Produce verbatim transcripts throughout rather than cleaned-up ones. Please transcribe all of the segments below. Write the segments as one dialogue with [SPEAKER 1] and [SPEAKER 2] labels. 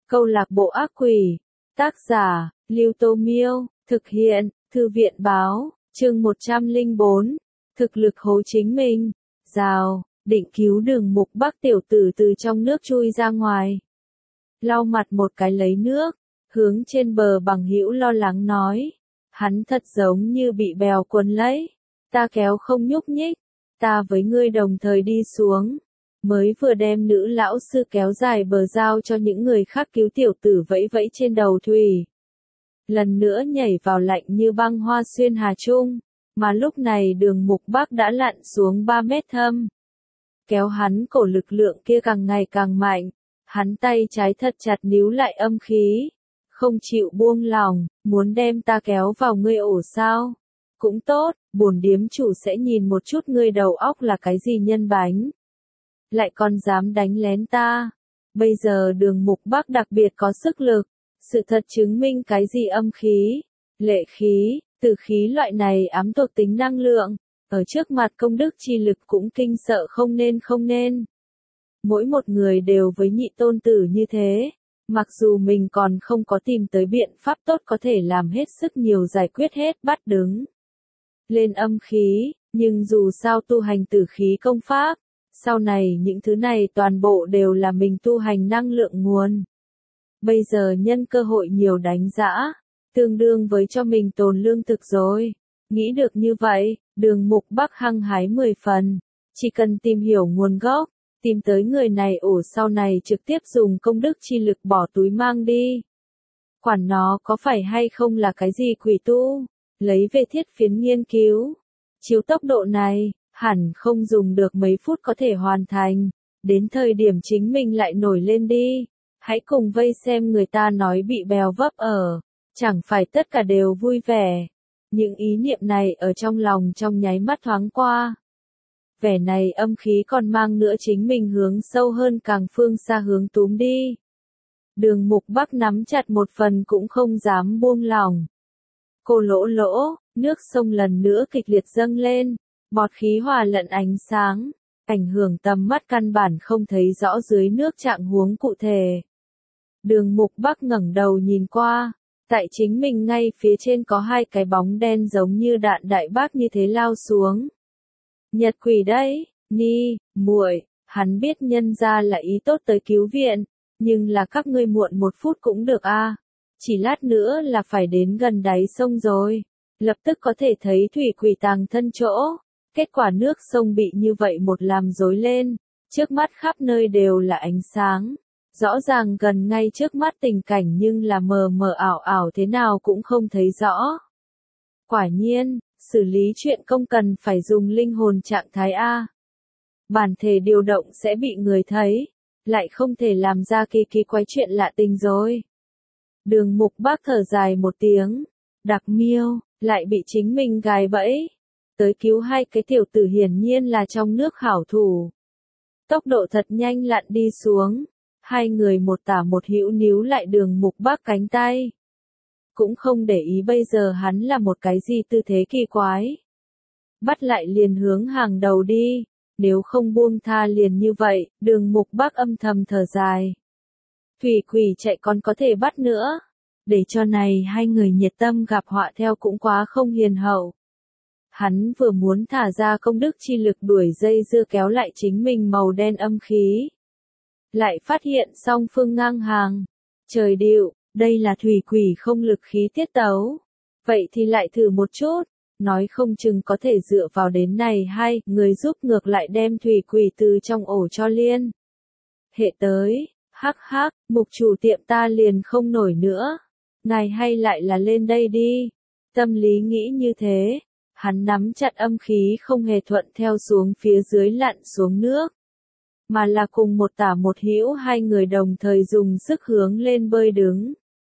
[SPEAKER 1] Câu lạc bộ ác quỷ. Tác giả, Lưu Tô Miêu. Thực hiện, Thư viện báo. Chương một trăm lẻ bốn. Thực lực hố chính mình. Rào, định cứu Đường Mục Bắc tiểu tử từ trong nước chui ra ngoài. Lau mặt một cái lấy nước, hướng trên bờ bằng hữu lo lắng nói. Hắn thật giống như bị bèo cuốn lấy. Ta kéo không nhúc nhích. Ta với ngươi đồng thời đi xuống. Mới vừa đem nữ lão sư kéo dài bờ dao cho những người khác cứu tiểu tử vẫy vẫy trên đầu thủy. Lần nữa nhảy vào lạnh như băng Hoa Xuyên Hà Trung, mà lúc này Đường Mục Bắc đã lặn xuống ba mét thâm. Kéo hắn cổ lực lượng kia càng ngày càng mạnh, hắn tay trái thật chặt níu lại âm khí, không chịu buông lòng, muốn đem ta kéo vào ngươi ổ sao? Cũng tốt, bổn điếm chủ sẽ nhìn một chút ngươi đầu óc là cái gì nhân bánh. Lại còn dám đánh lén ta. Bây giờ Đường Mục Bắc đặc biệt có sức lực. Sự thật chứng minh cái gì âm khí, lệ khí, tử khí loại này ám thuộc tính năng lượng. Ở trước mặt công đức chi lực cũng kinh sợ không nên không nên. Mỗi một người đều với nhị tôn tử như thế. Mặc dù mình còn không có tìm tới biện pháp tốt có thể làm hết sức nhiều giải quyết hết bắt đứng lên âm khí, nhưng dù sao tu hành tử khí công pháp. Sau này những thứ này toàn bộ đều là mình tu hành năng lượng nguồn. Bây giờ nhân cơ hội nhiều đánh giã, tương đương với cho mình tồn lương thực rồi. Nghĩ được như vậy, Đường Mục Bắc hăng hái mười phần. Chỉ cần tìm hiểu nguồn gốc, tìm tới người này ổ sau này trực tiếp dùng công đức chi lực bỏ túi mang đi. Quản nó có phải hay không là cái gì quỷ tu, lấy về thiết phiến nghiên cứu. Chiếu tốc độ này, hẳn không dùng được mấy phút có thể hoàn thành, đến thời điểm chính mình lại nổi lên đi, hãy cùng vây xem người ta nói bị bèo vấp ở, chẳng phải tất cả đều vui vẻ. Những ý niệm này ở trong lòng trong nháy mắt thoáng qua. Vẻ này âm khí còn mang nữa chính mình hướng sâu hơn càng phương xa hướng túm đi. Đường Mục Bắc nắm chặt một phần cũng không dám buông lỏng. Cô lỗ lỗ, nước sông lần nữa kịch liệt dâng lên. Bọt khí hòa lẫn ánh sáng, ảnh hưởng tầm mắt căn bản không thấy rõ dưới nước trạng huống cụ thể. Đường Mục Bắc ngẩng đầu nhìn qua, tại chính mình ngay phía trên có hai cái bóng đen giống như đạn đại bác như thế lao xuống. Nhật quỷ đấy, Ni, muội, hắn biết nhân ra là ý tốt tới cứu viện, nhưng là các ngươi muộn một phút cũng được a. À. Chỉ lát nữa là phải đến gần đáy sông rồi, lập tức có thể thấy thủy quỷ tàng thân chỗ. Kết quả nước sông bị như vậy một làm rối lên, trước mắt khắp nơi đều là ánh sáng. Rõ ràng gần ngay trước mắt tình cảnh nhưng là mờ mờ ảo ảo thế nào cũng không thấy rõ. Quả nhiên, xử lý chuyện công cần phải dùng linh hồn trạng thái A. Bản thể điều động sẽ bị người thấy, lại không thể làm ra kỳ kỳ quái chuyện lạ tình rồi. Đường Mục Bắc thở dài một tiếng, Đặc Miêu, lại bị chính mình gài bẫy. Tới cứu hai cái tiểu tử hiển nhiên là trong nước hảo thủ. Tốc độ thật nhanh lặn đi xuống, hai người một tả một hữu níu lại Đường Mục Bắc cánh tay. Cũng không để ý bây giờ hắn là một cái gì tư thế kỳ quái. Bắt lại liền hướng hàng đầu đi, nếu không buông tha liền như vậy, Đường Mục Bắc âm thầm thở dài. Thủy quỷ chạy còn có thể bắt nữa, để cho này hai người nhiệt tâm gặp họa theo cũng quá không hiền hậu. Hắn vừa muốn thả ra công đức chi lực đuổi dây dưa kéo lại chính mình màu đen âm khí. Lại phát hiện song phương ngang hàng. Trời điệu, đây là thủy quỷ không lực khí tiết tấu. Vậy thì lại thử một chút, nói không chừng có thể dựa vào đến này hay người giúp ngược lại đem thủy quỷ từ trong ổ cho liên. Hệ tới, hắc hắc, mục chủ tiệm ta liền không nổi nữa. Ngài hay lại là lên đây đi. Tâm lý nghĩ như thế. Hắn nắm chặt âm khí không hề thuận theo xuống phía dưới lặn xuống nước. Mà là cùng một tả một hữu hai người đồng thời dùng sức hướng lên bơi đứng.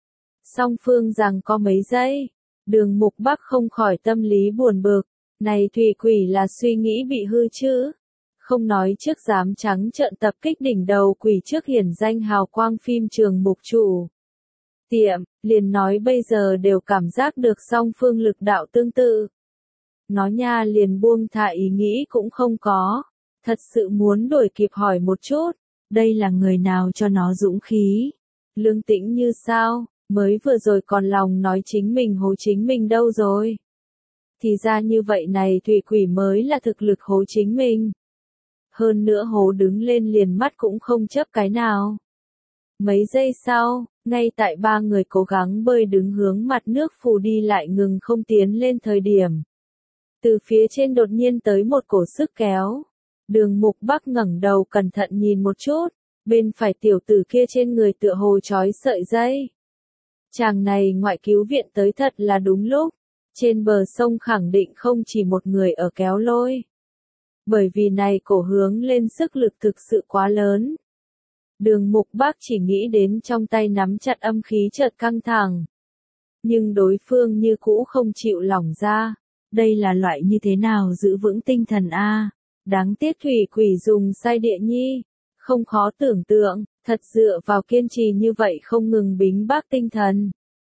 [SPEAKER 1] Song phương rằng có mấy giây, Đường Mục Bắc không khỏi tâm lý buồn bực. Này thủy quỷ là suy nghĩ bị hư chứ. Không nói trước dám trắng trợn tập kích đỉnh đầu quỷ trước hiển danh hào quang phim trường mục chủ. Tiệm, liền nói bây giờ đều cảm giác được song phương lực đạo tương tự. Nó nha liền buông thả ý nghĩ cũng không có. Thật sự muốn đuổi kịp hỏi một chút, đây là người nào cho nó dũng khí. Lương Tĩnh Như sao, mới vừa rồi còn lòng nói chính mình hố chính mình đâu rồi. Thì ra như vậy này thủy quỷ mới là thực lực hố chính mình. Hơn nữa hố đứng lên liền mắt cũng không chớp cái nào. Mấy giây sau, ngay tại ba người cố gắng bơi đứng hướng mặt nước phù đi lại ngừng không tiến lên thời điểm. Từ phía trên đột nhiên tới một cổ sức kéo. Đường Mục Bắc ngẩng đầu cẩn thận nhìn một chút, bên phải tiểu tử kia trên người tựa hồ trói sợi dây. Chàng này ngoại cứu viện tới thật là đúng lúc, trên bờ sông khẳng định không chỉ một người ở kéo lôi. Bởi vì này cổ hướng lên sức lực thực sự quá lớn. Đường Mục Bắc chỉ nghĩ đến trong tay nắm chặt âm khí chợt căng thẳng. Nhưng đối phương như cũ không chịu lỏng ra. Đây là loại như thế nào giữ vững tinh thần a? Đáng tiếc thủy quỷ dùng sai địa nhi. Không khó tưởng tượng, thật dựa vào kiên trì như vậy không ngừng bính bác tinh thần.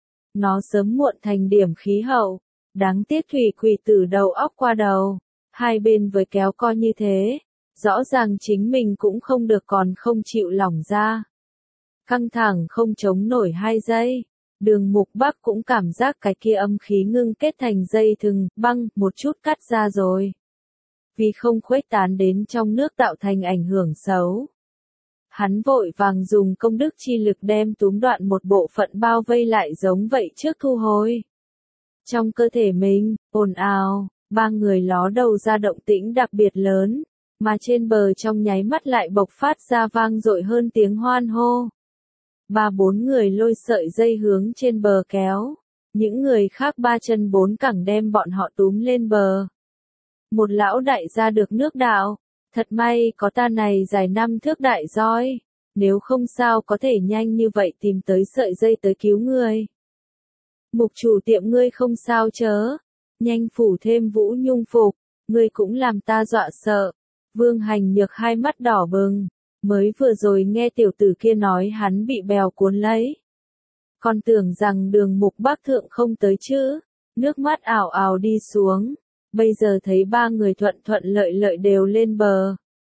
[SPEAKER 1] Nó sớm muộn thành điểm khí hậu. Đáng tiếc thủy quỷ từ đầu óc qua đầu. Hai bên với kéo co như thế. Rõ ràng chính mình cũng không được còn không chịu lỏng ra. Căng thẳng không chống nổi hai giây. Đường Mục Bắc cũng cảm giác cái kia âm khí ngưng kết thành dây thừng, băng, một chút cắt ra rồi. Vì không khuếch tán đến trong nước tạo thành ảnh hưởng xấu. Hắn vội vàng dùng công đức chi lực đem túm đoạn một bộ phận bao vây lại giống vậy trước thu hồi. Trong cơ thể mình, ồn ào, ba người ló đầu ra động tĩnh đặc biệt lớn. Mà trên bờ trong nháy mắt lại bộc phát ra vang dội hơn tiếng hoan hô. Ba bốn người lôi sợi dây hướng trên bờ kéo. Những người khác ba chân bốn cẳng đem bọn họ túm lên bờ. Một lão đại gia được nước đạo. Thật may có ta này dài năm thước đại roi. Nếu không sao có thể nhanh như vậy tìm tới sợi dây tới cứu người. Mục chủ tiệm ngươi không sao chớ. Nhanh phủ thêm Vũ Nhung phục. Ngươi cũng làm ta dọa sợ. Vương Hành Nhược hai mắt đỏ bừng, mới vừa rồi nghe tiểu tử kia nói hắn bị bèo cuốn lấy. Còn tưởng rằng đường Mục Bắc thượng không tới chứ, nước mắt ảo ảo đi xuống, bây giờ thấy ba người thuận thuận lợi lợi đều lên bờ.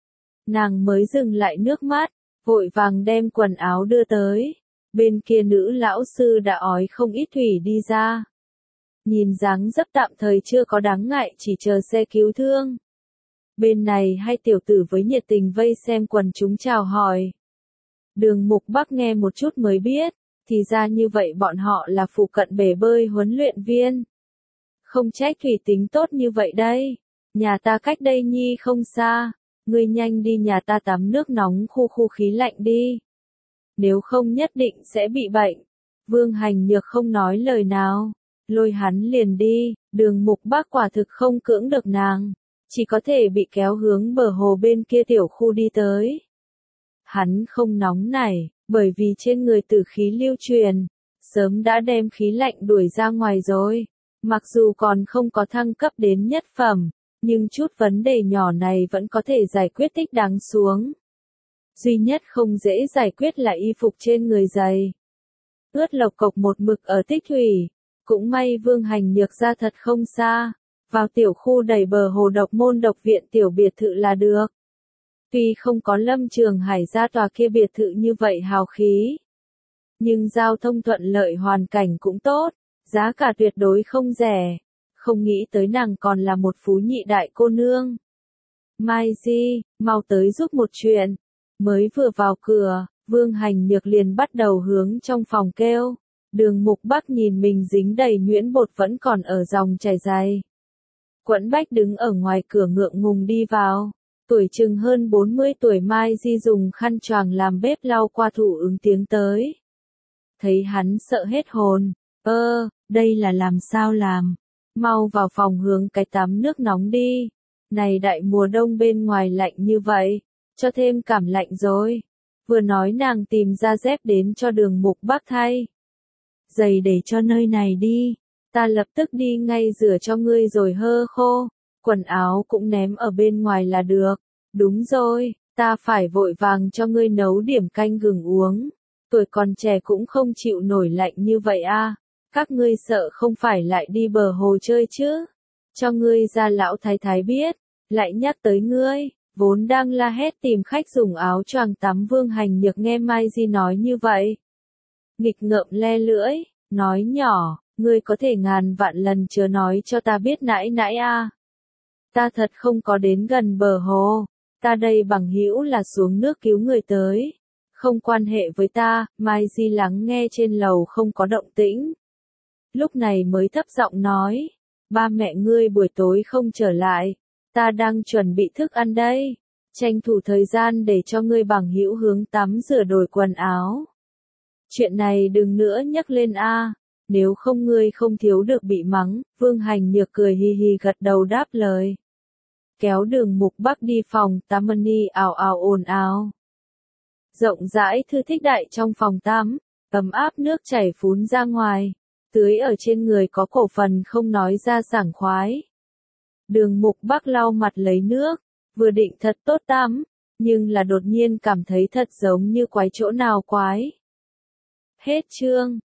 [SPEAKER 1] Nàng mới dừng lại nước mắt, vội vàng đem quần áo đưa tới, bên kia nữ lão sư đã ói không ít thủy đi ra. Nhìn dáng dấp tạm thời chưa có đáng ngại chỉ chờ xe cứu thương. Bên này hai tiểu tử với nhiệt tình vây xem quần chúng chào hỏi. Đường Mục Bắc nghe một chút mới biết, thì ra như vậy bọn họ là phụ cận bể bơi huấn luyện viên. Không trách thủy tính tốt như vậy đây, nhà ta cách đây nhi không xa, ngươi nhanh đi nhà ta tắm nước nóng khu khu khí lạnh đi. Nếu không nhất định sẽ bị bệnh. Vương Hành Nhược không nói lời nào, lôi hắn liền đi, đường Mục Bắc quả thực không cưỡng được nàng. Chỉ có thể bị kéo hướng bờ hồ bên kia tiểu khu đi tới. Hắn không nóng nảy, bởi vì trên người tử khí lưu truyền, sớm đã đem khí lạnh đuổi ra ngoài rồi. Mặc dù còn không có thăng cấp đến nhất phẩm, nhưng chút vấn đề nhỏ này vẫn có thể giải quyết thích đáng xuống. Duy nhất không dễ giải quyết là y phục trên người dày. Ướt lộc cộc một mực ở tích thủy, cũng may Vương Hành Nhược ra thật không xa. Vào tiểu khu đầy bờ hồ độc môn độc viện tiểu biệt thự là được. Tuy không có Lâm Trường Hải ra tòa kia biệt thự như vậy hào khí. Nhưng giao thông thuận lợi hoàn cảnh cũng tốt, giá cả tuyệt đối không rẻ. Không nghĩ tới nàng còn là một phú nhị đại cô nương. Mai Di, mau tới giúp một chuyện. Mới vừa vào cửa, Vương Hành Nhược liền bắt đầu hướng trong phòng kêu. Đường Mục Bắc nhìn mình dính đầy nhuyễn bột vẫn còn ở dòng chảy dài. Quẫn Bách đứng ở ngoài cửa ngượng ngùng đi vào. Tuổi chừng hơn bốn mươi tuổi Mai Di dùng khăn choàng làm bếp lau qua thủ ứng tiếng tới. Thấy hắn sợ hết hồn. Ơ, đây là làm sao làm? Mau vào phòng hướng cái tắm nước nóng đi. Này đại mùa đông bên ngoài lạnh như vậy, cho thêm cảm lạnh rồi. Vừa nói nàng tìm ra dép đến cho đường Mục Bắc thay. Giày để cho nơi này đi. Ta lập tức đi ngay rửa cho ngươi rồi hơ khô, quần áo cũng ném ở bên ngoài là được. Đúng rồi, ta phải vội vàng cho ngươi nấu điểm canh gừng uống. Tuổi còn trẻ cũng không chịu nổi lạnh như vậy a. Các ngươi sợ không phải lại đi bờ hồ chơi chứ? Cho ngươi ra lão thái thái biết, lại nhắc tới ngươi, vốn đang la hét tìm khách dùng áo choàng tắm Vương Hành Nhược nghe Mai Di nói như vậy. nghịch ngợm le lưỡi, nói nhỏ, ngươi có thể ngàn vạn lần chớ nói cho ta biết nãy nãy a. Ta thật không có đến gần bờ hồ, ta đây bằng hữu là xuống nước cứu người tới. Không quan hệ với ta, Mai Di lắng nghe trên lầu không có động tĩnh. Lúc này mới thấp giọng nói, ba mẹ ngươi buổi tối không trở lại, ta đang chuẩn bị thức ăn đây, tranh thủ thời gian để cho ngươi bằng hữu hướng tắm rửa đổi quần áo. Chuyện này đừng nữa nhắc lên a, nếu không ngươi không thiếu được bị mắng. Vương Hành Nhược cười hì hì gật đầu đáp lời. Kéo Đường Mục Bắc đi phòng tắm, mani ào ào ồn ào. Rộng rãi thư thích đại trong phòng tắm, ấm áp nước chảy phún ra ngoài, tưới ở trên người có cổ phần không nói ra sảng khoái. Đường Mục Bắc lau mặt lấy nước, vừa định thật tốt tắm, nhưng là đột nhiên cảm thấy thật giống như quái chỗ nào quái. Hết chương.